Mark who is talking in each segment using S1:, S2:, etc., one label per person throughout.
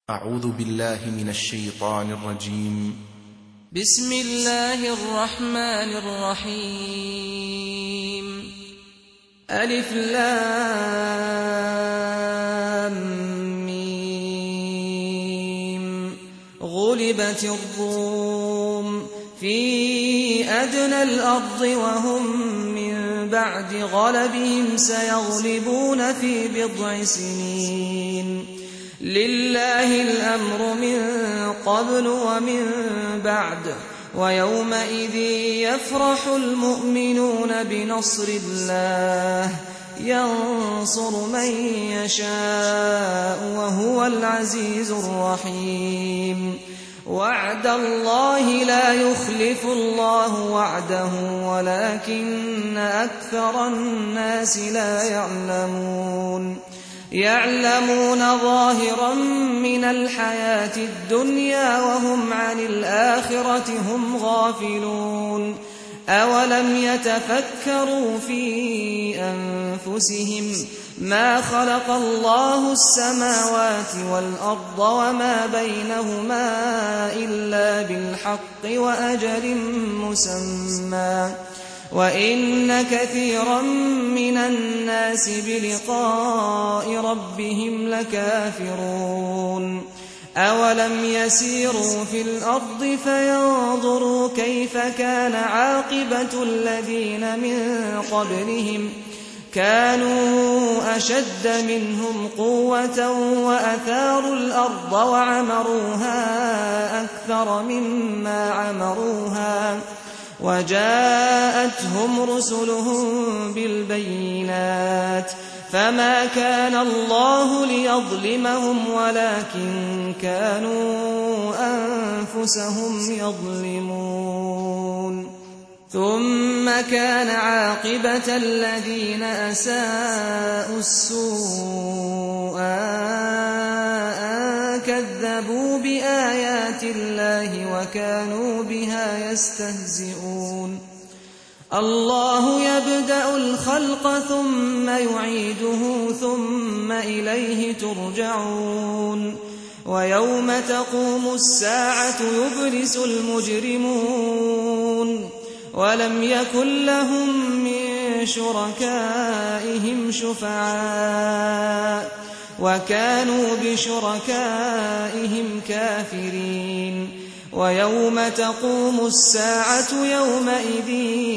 S1: أعوذ بالله من الشيطان الرجيم.
S2: بسم الله الرحمن الرحيم. ألف لام ميم. غلبت الروم في أدنى الأرض وهم من بعد غلبهم سيغلبون في بضع سنين. لله الأمر من قبل ومن بعد ويومئذ يفرح المؤمنون بنصر الله ينصر من يشاء وهو العزيز الرحيم. وعد الله لا يخلف الله وعده ولكن أكثر الناس لا يعلمون ظاهرا من الحياة الدنيا وهم عن الآخرة هم غافلون. أولم يتفكروا في أنفسهم ما خلق الله السماوات والأرض وما بينهما إلا بالحق وأجل مسمى وإن كثيرا من الناس بلقاء ربهم لكافرون. أولم يسيروا في الأرض فينظروا كيف كان عاقبة الذين من قبلهم كانوا أشد منهم قوة وأثاروا الأرض وعمروها أكثر مما عمروها وجاءتهم رسلهم بالبينات فما كان الله ليظلمهم ولكن كانوا أنفسهم يظلمون. ثم كان عاقبة الذين أساءوا السوء أن كذبوا بآيات الله وكانوا بها يستهزئون. الله يبدأ الخلق ثم يعيده ثم إليه ترجعون. ويوم تقوم الساعة يبلس المجرمون ولم يكن لهم من شركائهم شفعاء وكانوا بشركائهم كافرين. ويوم تقوم الساعة يومئذ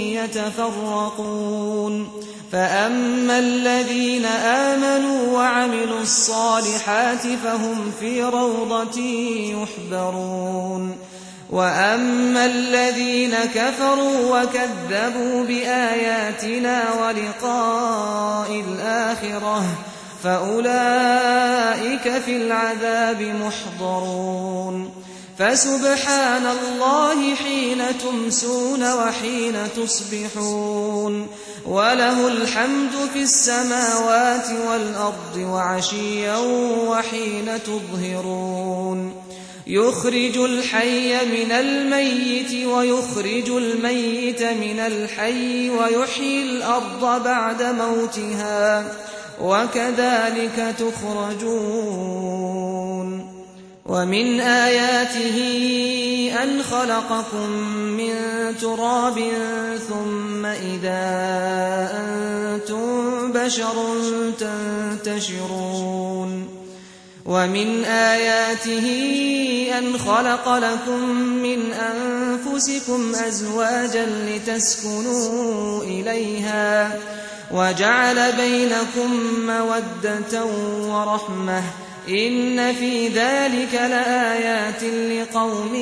S2: يتفرقون فأما الذين آمنوا وعملوا الصالحات فهم في روضة يحبرون. وأما الذين كفروا وكذبوا بآياتنا ولقاء الآخرة فأولئك في العذاب محضرون. فسبحان الله حين تمسون وحين تصبحون وله الحمد في السماوات والأرض وعشيا وحين تظهرون. يخرج الحي من الميت ويخرج الميت من الحي ويحيي الأرض بعد موتها وكذلك تخرجون. ومن آياته أن خلقكم من تراب ثم إذا أنتم بشر تنتشرون. ومن آياته أن خلق لكم من أنفسكم أزواجا لتسكنوا إليها وجعل بينكم مودة ورحمة إن في ذلك لآيات لقوم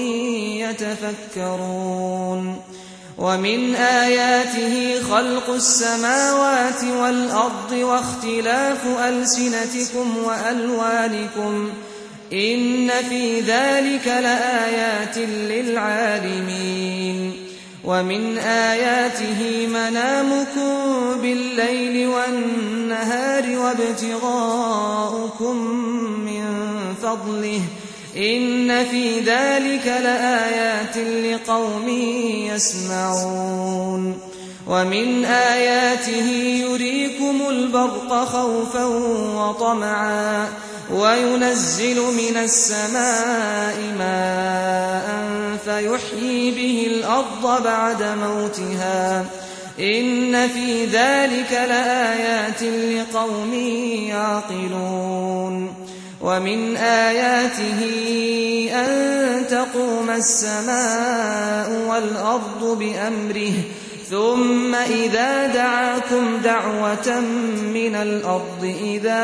S2: يتفكرون. ومن آياته خلق السماوات والأرض واختلاف ألسنتكم وألوانكم إن في ذلك لآيات للعالمين. ومن آياته منامكم بالليل والنهار وابتغاؤكم من فضله إن في ذلك لآيات لقوم يسمعون. ومن آياته يريكم البرق خوفا وطمعا وينزل من السماء ماء فيحيي به الأرض بعد موتها إن في ذلك لآيات لقوم يعقلون ومن آياته أن تقوم السماء والأرض بأمره ثم إذا دعاكم دعوة من الأرض إذا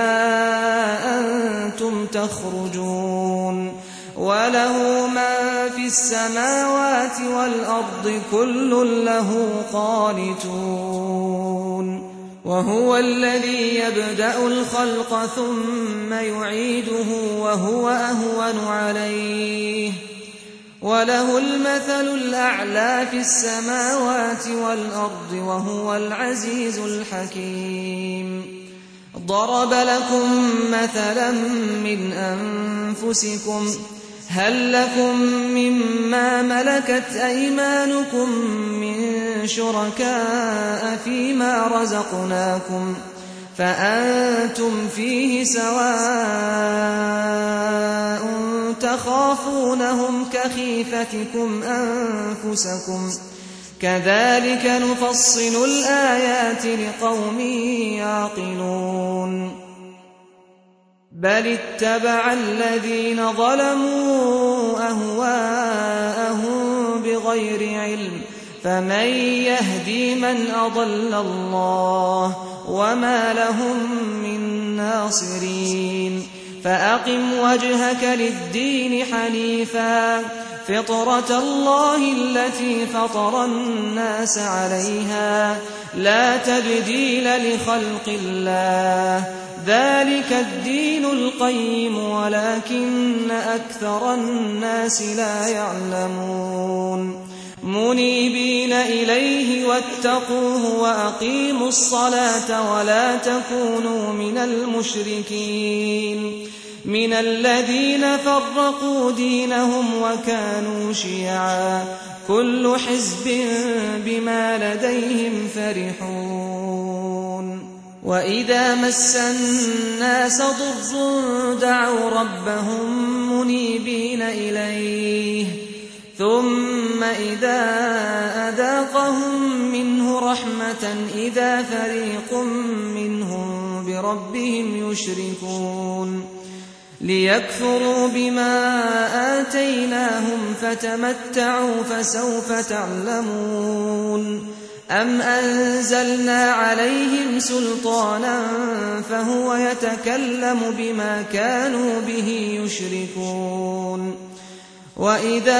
S2: أنتم تخرجون وله ما في السماوات والأرض كل له قانتون وهو الذي يبدأ الخلق ثم يعيده وهو أهون عليه وله المثل الأعلى في السماوات والأرض وهو العزيز الحكيم ضرب لكم مثلا من أنفسكم هل لكم مما ملكت أيمانكم من شركاء فيما رزقناكم فأنتم فيه سواء تخافونهم كخيفتكم أنفسكم كذلك نفصل الآيات لقوم يعقلون بل اتبع الذين ظلموا أهواءهم بغير علم فمن يهدي من أضل الله وما لهم من ناصرين فأقم وجهك للدين حنيفا فطرة الله التي فطر الناس عليها لا تبديل لخلق الله ذلك الدين القيم ولكن أكثر الناس لا يعلمون منيبين إليه واتقوه وأقيموا الصلاة ولا تكونوا من المشركين من الذين فرقوا دينهم وكانوا شيعا كل حزب بما لديهم فرحون وإذا مس الناس ضر دعوا ربهم منيبين إليه ثم إذا أذاقهم منه رحمة إذا فريق منهم بربهم يشركون ليكفروا بما آتيناهم فتمتعوا فسوف تعلمون أم أنزلنا عليهم سلطانا فهو يتكلم بما كانوا به يشركون وإذا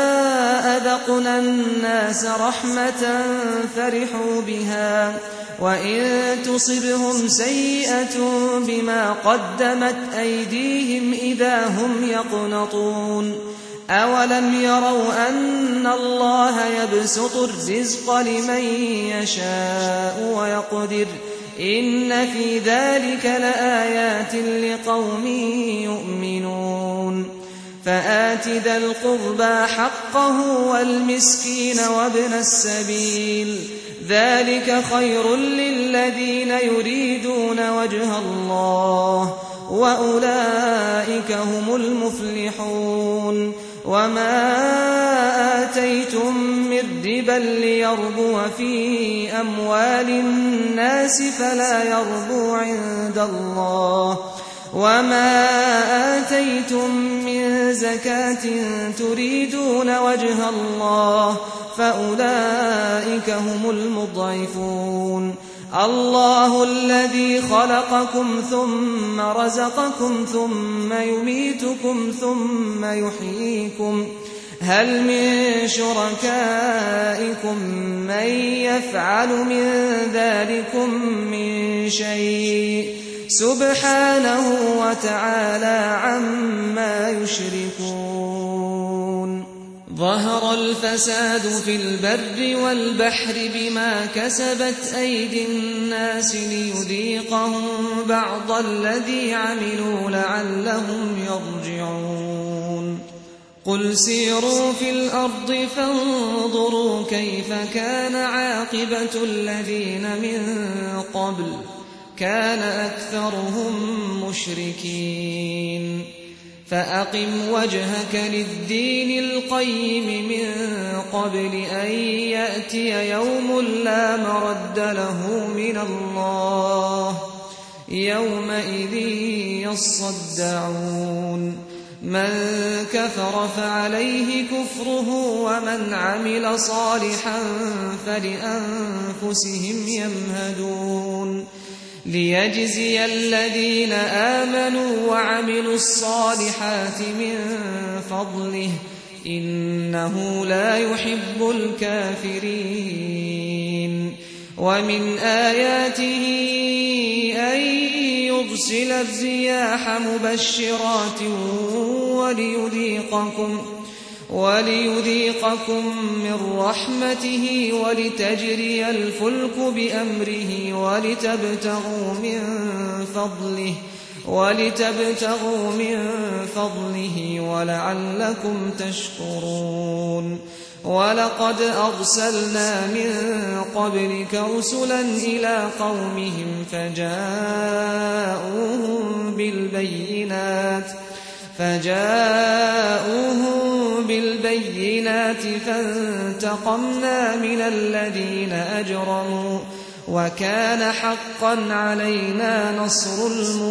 S2: أذقنا الناس رحمة فرحوا بها وإن تصبهم سيئة بما قدمت أيديهم إذا هم يقنطون أولم يروا أن الله يبسط الرزق لمن يشاء ويقدر إن في ذلك لآيات لقوم يؤمنون فآت ذا القربى حقه والمسكين وابن السبيل ذلك خير للذين يريدون وجه الله وأولئك هم المفلحون وما آتيتم من ربا ليربو في أموال الناس فلا يربو عند الله وما آتيتم من زكاة تريدون وجه الله فأولئك هم المضعفون الله الذي خلقكم ثم رزقكم ثم يميتكم ثم يحييكم هل من شركائكم من يفعل من ذلكم من شيء سبحانه وتعالى عما يشركون ظهر الفساد في البر والبحر بما كسبت أيدي الناس ليذيقهم بعض الذي عملوا لعلهم يرجعون قل سيروا في الأرض فانظروا كيف كان عاقبة الذين من قبل كان أكثرهم مشركين فأقم وجهك للدين القيم من قبل أن يأتي يوم لا مرد له من الله يومئذ يصدعون من كفر فعليه كفره ومن عمل صالحا فلأنفسهم يمهدون ليجزي الذين آمنوا وعملوا الصالحات من فضله إنه لا يحب الكافرين ومن آياته أن يرسل الرياح مبشرات وليذيقكم من رحمته ولتجري الفلك بأمره ولتبتغوا من فضله ولعلكم تشكرون ولقد أرسلنا من قبلك رسلا إلى قومهم فجاءوهم بالبينات فانتقمنا من الذين أجرموا وكان حقا علينا نصر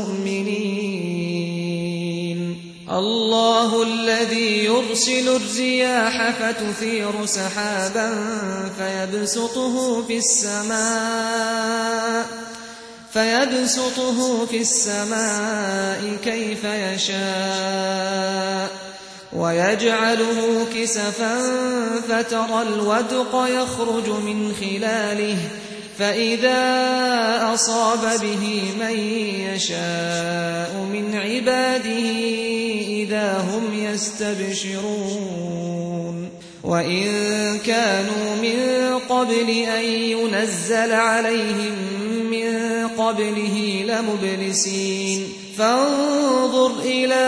S2: المؤمنين الله الذي يرسل الرياح فتثير سحابا فيبسطه في السماء كيف يشاء ويجعله كسفا فترى الودق يخرج من خلاله فإذا أصاب به من يشاء من عباده إذا هم يستبشرون وإن كانوا من قبل أن ينزل عليهم من قبله لمبلسين فانظر إلى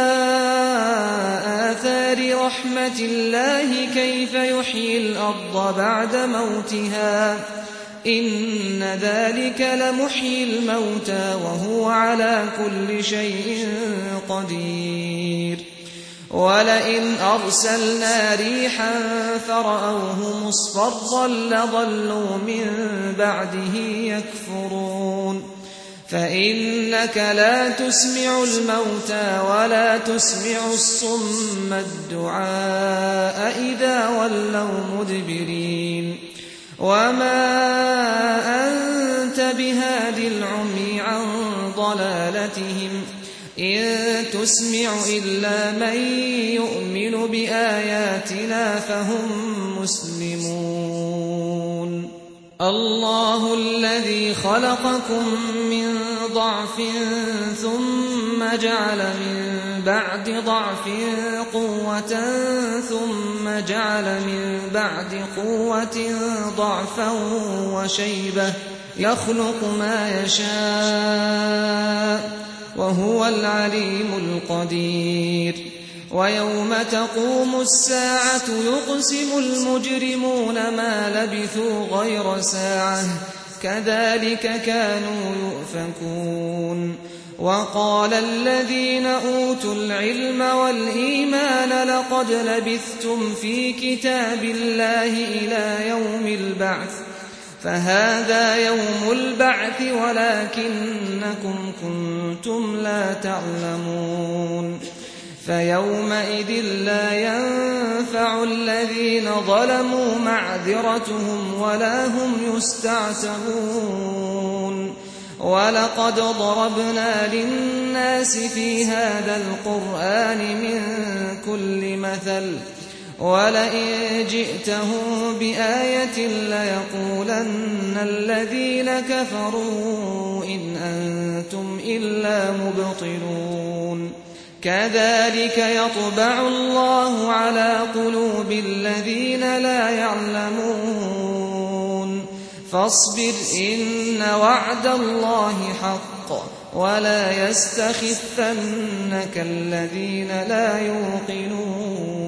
S2: آثار رحمة الله كيف يحيي الأرض بعد موتها إن ذلك لمحيي الموتى وهو على كل شيء قدير ولئن أرسلنا ريحا فرأوه مصفرا لظلوا من بعده يكفرون فإنك لا تسمع الموتى ولا تسمع الصم الدعاء إذا ولوا مدبرين وما أنت بهاد العمي عن ضلالتهم إن تسمع إلا من يؤمن بآياتنا فهم مسلمون الله الذي خلقكم من ضعف ثم جعل من بعد ضعف قوة ثم جعل من بعد قوة ضعفا وشيبة يخلق ما يشاء وهو العليم القدير ويوم تقوم الساعة يقسم المجرمون ما لبثوا غير ساعة كذلك كانوا يؤفكون وقال الذين أوتوا العلم والإيمان لقد لبثتم في كتاب الله إلى يوم البعث فهذا يوم البعث ولكنكم كنتم لا تعلمون فيومئذ لا ينفع الذين ظلموا معذرتهم ولا هم يستعتبون ولقد ضربنا للناس في هذا القرآن من كل مثل ولئن جئتهم بآية ليقولن الذين كفروا إن أنتم إلا مبطلون كذلك يطبع الله على قلوب الذين لا يعلمون فاصبر إن وعد الله حق ولا يستخفنك الذين لا يوقنون